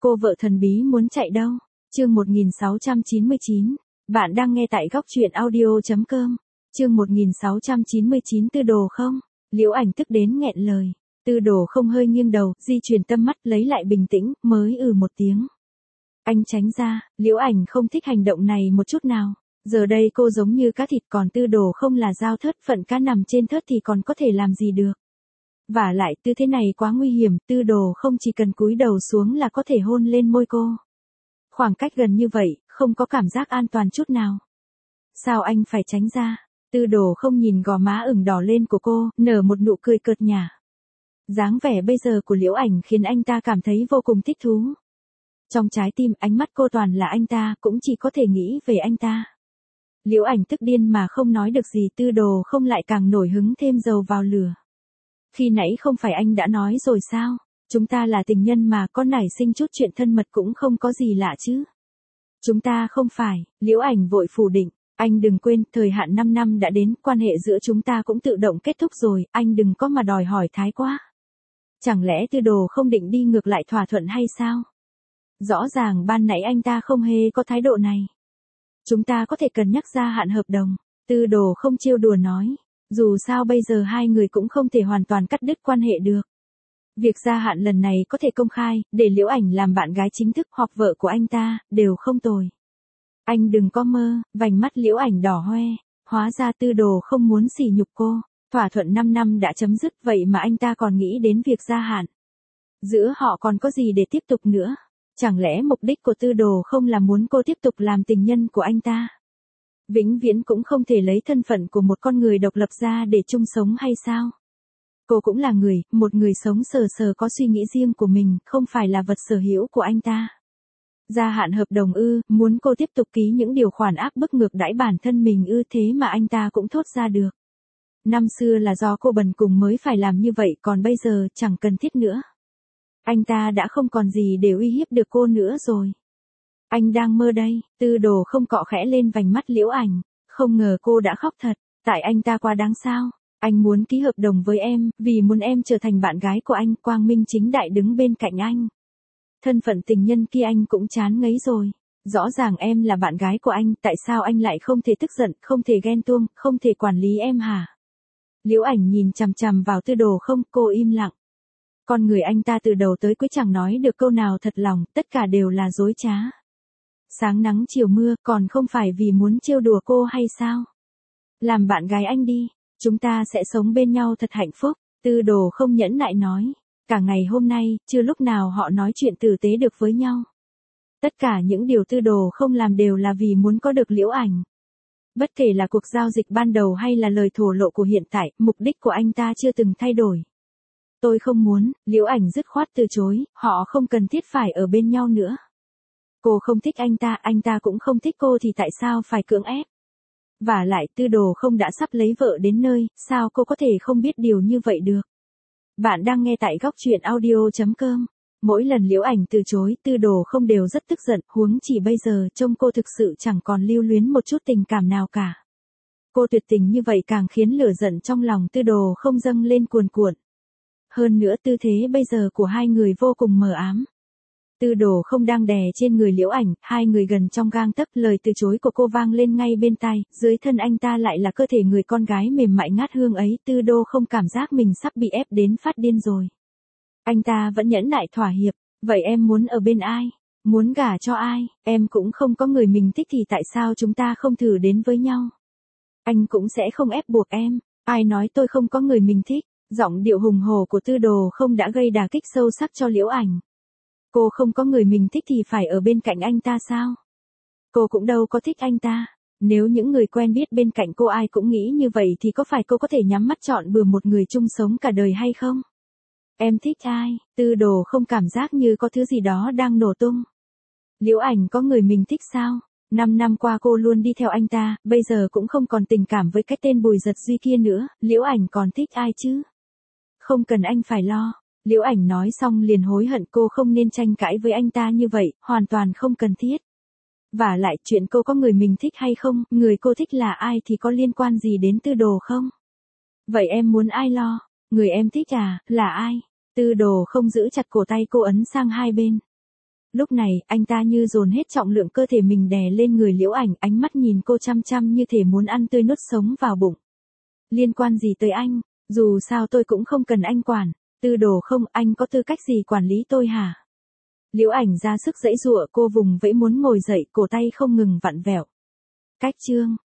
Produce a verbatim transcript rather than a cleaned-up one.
Cô vợ thần bí muốn chạy đâu? Chương một nghìn sáu trăm chín mươi chín. Bạn đang nghe tại góc truyện audio chấm com. Chương một nghìn sáu trăm chín mươi chín. Tư Đồ không? Liễu Ảnh tức đến nghẹn lời. Tư Đồ không hơi nghiêng đầu, di chuyển tâm mắt lấy lại bình tĩnh, mới ừ một tiếng. Anh tránh ra, Liễu Ảnh không thích hành động này một chút nào. Giờ đây cô giống như cá thịt, còn Tư Đồ không là dao thớt, phận cá nằm trên thớt thì còn có thể làm gì được. Vả lại tư thế này quá nguy hiểm, Tư Đồ không chỉ cần cúi đầu xuống là có thể hôn lên môi cô. Khoảng cách gần như vậy, không có cảm giác an toàn chút nào. Sao anh phải tránh ra? Tư Đồ không nhìn gò má ửng đỏ lên của cô, nở một nụ cười cợt nhả. Dáng vẻ bây giờ của Liễu Ảnh khiến anh ta cảm thấy vô cùng thích thú. Trong trái tim, ánh mắt cô toàn là anh ta, cũng chỉ có thể nghĩ về anh ta. Liễu Ảnh tức điên mà không nói được gì, Tư Đồ không lại càng nổi hứng thêm dầu vào lửa. Khi nãy không phải anh đã nói rồi sao? Chúng ta là tình nhân mà, có nảy sinh chút chuyện thân mật cũng không có gì lạ chứ. Chúng ta không phải, Liễu Ảnh vội phủ định. Anh đừng quên, thời hạn năm năm đã đến, quan hệ giữa chúng ta cũng tự động kết thúc rồi, anh đừng có mà đòi hỏi thái quá. Chẳng lẽ Tư Đồ không định đi ngược lại thỏa thuận hay sao? Rõ ràng ban nãy anh ta không hề có thái độ này. Chúng ta có thể cân nhắc gia hạn hợp đồng. Tư Đồ không trêu đùa nói. Dù sao bây giờ hai người cũng không thể hoàn toàn cắt đứt quan hệ được. Việc gia hạn lần này có thể công khai, để Liễu Ảnh làm bạn gái chính thức hoặc vợ của anh ta, đều không tồi. Anh đừng có mơ, vành mắt Liễu Ảnh đỏ hoe, hóa ra Tư Đồ không muốn sỉ nhục cô. Thỏa thuận năm năm đã chấm dứt, vậy mà anh ta còn nghĩ đến việc gia hạn. Giữa họ còn có gì để tiếp tục nữa? Chẳng lẽ mục đích của Tư Đồ không là muốn cô tiếp tục làm tình nhân của anh ta? Vĩnh viễn cũng không thể lấy thân phận của một con người độc lập ra để chung sống hay sao? Cô cũng là người, một người sống sờ sờ có suy nghĩ riêng của mình, không phải là vật sở hữu của anh ta. Gia hạn hợp đồng ư, muốn cô tiếp tục ký những điều khoản áp bức ngược đãi bản thân mình ư, thế mà anh ta cũng thốt ra được. Năm xưa là do cô bần cùng mới phải làm như vậy, còn bây giờ chẳng cần thiết nữa. Anh ta đã không còn gì để uy hiếp được cô nữa rồi. Anh đang mơ đây. Tư Đồ không cọ khẽ lên vành mắt Liễu Ảnh, không ngờ cô đã khóc thật, tại anh ta quá đáng sao. Anh muốn ký hợp đồng với em, vì muốn em trở thành bạn gái của anh, quang minh chính đại đứng bên cạnh anh. Thân phận tình nhân kia anh cũng chán ngấy rồi. Rõ ràng em là bạn gái của anh, tại sao anh lại không thể tức giận, không thể ghen tuông, không thể quản lý em hả? Liễu Ảnh nhìn chằm chằm vào Tư Đồ không, cô im lặng. Con người anh ta từ đầu tới cuối chẳng nói được câu nào thật lòng, tất cả đều là dối trá. Sáng nắng chiều mưa, còn không phải vì muốn trêu đùa cô hay sao? Làm bạn gái anh đi, chúng ta sẽ sống bên nhau thật hạnh phúc. Tư Đồ không nhẫn nại nói. Cả ngày hôm nay, chưa lúc nào họ nói chuyện tử tế được với nhau. Tất cả những điều Tư Đồ không làm đều là vì muốn có được Liễu Ảnh. Bất kể là cuộc giao dịch ban đầu hay là lời thổ lộ của hiện tại, mục đích của anh ta chưa từng thay đổi. Tôi không muốn, Liễu Ảnh dứt khoát từ chối, họ không cần thiết phải ở bên nhau nữa. Cô không thích anh ta, anh ta cũng không thích cô thì tại sao phải cưỡng ép? Vả lại Tư Đồ không đã sắp lấy vợ đến nơi, sao cô có thể không biết điều như vậy được? Bạn đang nghe tại góc truyện audio chấm com. Mỗi lần Liễu Ảnh từ chối, Tư Đồ không đều rất tức giận, huống chỉ bây giờ trông cô thực sự chẳng còn lưu luyến một chút tình cảm nào cả. Cô tuyệt tình như vậy càng khiến lửa giận trong lòng Tư Đồ không dâng lên cuồn cuộn. Hơn nữa tư thế bây giờ của hai người vô cùng mờ ám. Tư Đồ không đang đè trên người Liễu Ảnh, hai người gần trong gang tấc, lời từ chối của cô vang lên ngay bên tai, dưới thân anh ta lại là cơ thể người con gái mềm mại ngát hương ấy, Tư Đồ không cảm giác mình sắp bị ép đến phát điên rồi. Anh ta vẫn nhẫn nại thỏa hiệp, vậy em muốn ở bên ai? Muốn gả cho ai? Em cũng không có người mình thích thì tại sao chúng ta không thử đến với nhau? Anh cũng sẽ không ép buộc em, ai nói tôi không có người mình thích? Giọng điệu hùng hổ của Tư Đồ không đã gây đả kích sâu sắc cho Liễu Ảnh. Cô không có người mình thích thì phải ở bên cạnh anh ta sao? Cô cũng đâu có thích anh ta. Nếu những người quen biết bên cạnh cô ai cũng nghĩ như vậy thì có phải cô có thể nhắm mắt chọn bừa một người chung sống cả đời hay không? Em thích ai? Tư Đồ không cảm giác như có thứ gì đó đang nổ tung. Liễu Ảnh có người mình thích sao? Năm năm qua cô luôn đi theo anh ta, bây giờ cũng không còn tình cảm với cái tên Bùi Giật Duy kia nữa, Liễu Ảnh còn thích ai chứ? Không cần anh phải lo. Liễu Ảnh nói xong liền hối hận, cô không nên tranh cãi với anh ta như vậy, hoàn toàn không cần thiết. Vả lại chuyện cô có người mình thích hay không, người cô thích là ai thì có liên quan gì đến Tư Đồ không? Vậy em muốn ai lo? Người em thích à, là ai? Tư Đồ không giữ chặt cổ tay cô ấn sang hai bên. Lúc này, anh ta như dồn hết trọng lượng cơ thể mình đè lên người Liễu Ảnh, ánh mắt nhìn cô chăm chăm như thể muốn ăn tươi nuốt sống vào bụng. Liên quan gì tới anh, dù sao tôi cũng không cần anh quản. Tư Đồ không, anh có tư cách gì quản lý tôi hả? Liễu Ảnh ra sức giãy giụa, cô vùng vẫy muốn ngồi dậy, cổ tay không ngừng vặn vẹo. Cách chương